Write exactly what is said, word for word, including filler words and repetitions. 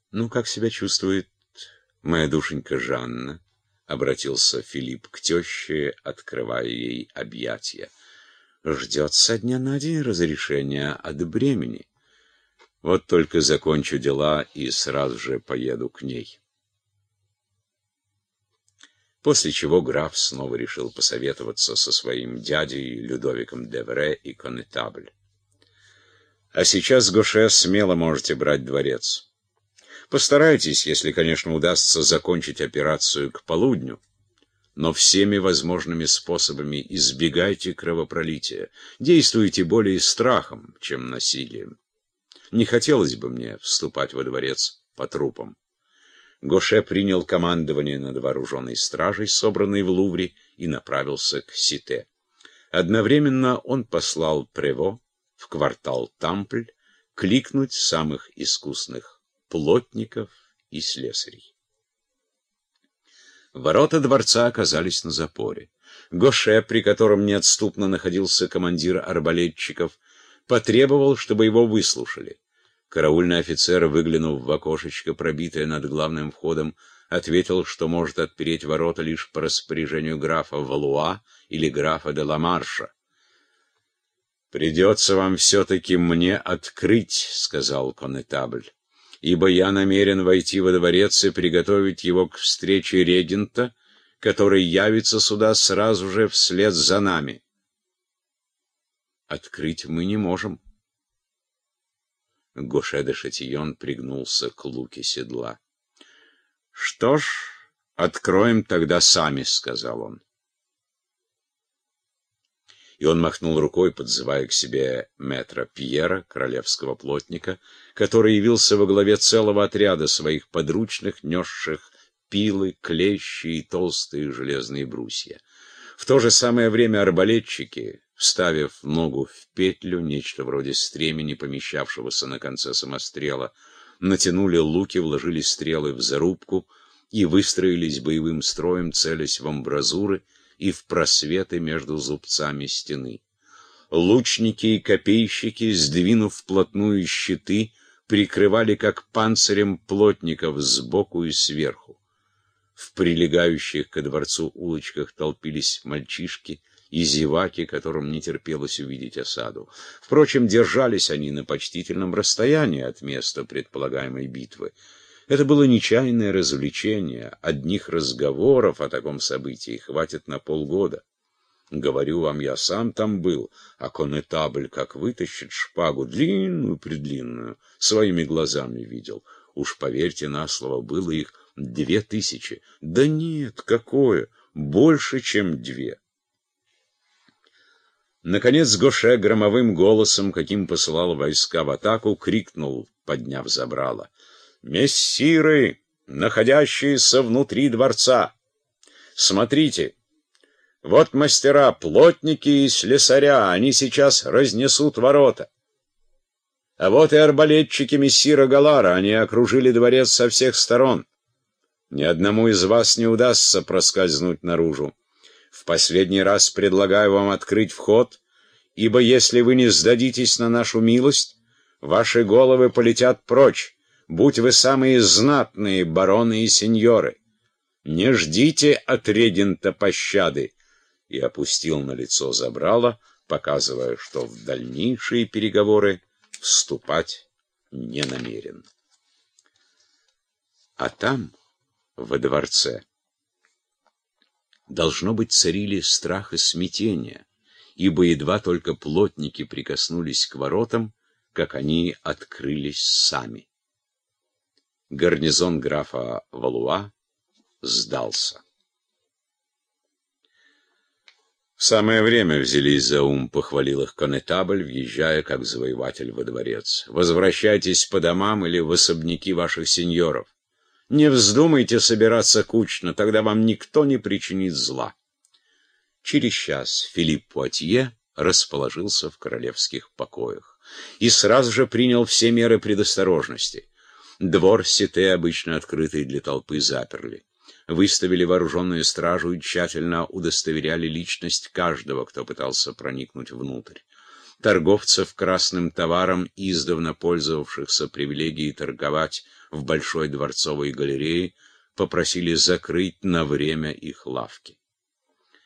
Ну, как себя чувствует моя душенька Жанна? — обратился Филипп к теще, открывая ей объятия. Ждет со дня на день разрешения от бремени. Вот только закончу дела и сразу же поеду к ней. После чего граф снова решил посоветоваться со своим дядей Людовиком де Вре и коннетабль. А сейчас, Гоше, смело можете брать дворец. Постарайтесь, если, конечно, удастся закончить операцию к полудню, но всеми возможными способами избегайте кровопролития. Действуйте более страхом, чем насилием. Не хотелось бы мне вступать во дворец по трупам. Гоше принял командование над вооруженной стражей, собранной в Лувре, и направился к Сите. Одновременно он послал Прево в квартал Тампль кликнуть самых искусных плотников и слесарей. Ворота дворца оказались на запоре. Гоше, при котором неотступно находился командир арбалетчиков, потребовал, чтобы его выслушали. Караульный офицер, выглянув в окошечко, пробитое над главным входом, ответил, что может отпереть ворота лишь по распоряжению графа Валуа или графа де ла Марша. «Придется вам все-таки мне открыть», — сказал коннетабль, «ибо я намерен войти во дворец и приготовить его к встрече регента, который явится сюда сразу же вслед за нами». «Открыть мы не можем». Гоше де Шатийон пригнулся к луке седла. «Что ж, откроем тогда сами», — сказал он. И он махнул рукой, подзывая к себе мэтра Пьера, королевского плотника, который явился во главе целого отряда своих подручных, несших пилы, клещи и толстые железные брусья. В то же самое время арбалетчики, вставив ногу в петлю, нечто вроде стремени, помещавшегося на конце самострела, натянули луки, вложили стрелы в зарубку и выстроились боевым строем, целясь в амбразуры и в просветы между зубцами стены. Лучники и копейщики, сдвинув вплотную щиты, прикрывали как панцирем плотников сбоку и сверху. В прилегающих ко дворцу улочках толпились мальчишки и зеваки, которым не терпелось увидеть осаду. Впрочем, держались они на почтительном расстоянии от места предполагаемой битвы. Это было нечаянное развлечение. Одних разговоров о таком событии хватит на полгода. Говорю вам, я сам там был, а коннетабль как вытащит шпагу, длинную-предлинную, своими глазами видел. Уж поверьте на слово, было их две тысячи. Да нет, какое, больше, чем две. Наконец Гоше громовым голосом, каким посылал войска в атаку, крикнул, подняв забрало: «Мессиры, находящиеся внутри дворца! Смотрите! Вот мастера, плотники и слесаря, они сейчас разнесут ворота. А вот и арбалетчики мессира Галара, они окружили дворец со всех сторон. Ни одному из вас не удастся проскользнуть наружу. В последний раз предлагаю вам открыть вход, ибо если вы не сдадитесь на нашу милость, ваши головы полетят прочь, будь вы самые знатные бароны и сеньоры. Не ждите от регента пощады». И опустил на лицо забрало, показывая, что в дальнейшие переговоры вступать не намерен. А там, во дворце, должно быть, царили страх и смятение, ибо едва только плотники прикоснулись к воротам, как они открылись сами. Гарнизон графа Валуа сдался. В самое время взялись за ум, похвалил их коннетабль, въезжая как завоеватель во дворец. Возвращайтесь по домам или в особняки ваших сеньоров. Не вздумайте собираться кучно, тогда вам никто не причинит зла. Через час Филипп Пуатье расположился в королевских покоях и сразу же принял все меры предосторожности. Двор Сите, обычно открытый для толпы, заперли. Выставили вооруженную стражу и тщательно удостоверяли личность каждого, кто пытался проникнуть внутрь. Торговцев красным товаром, издавна пользовавшихся привилегией торговать в Большой дворцовой галерее, попросили закрыть на время их лавки.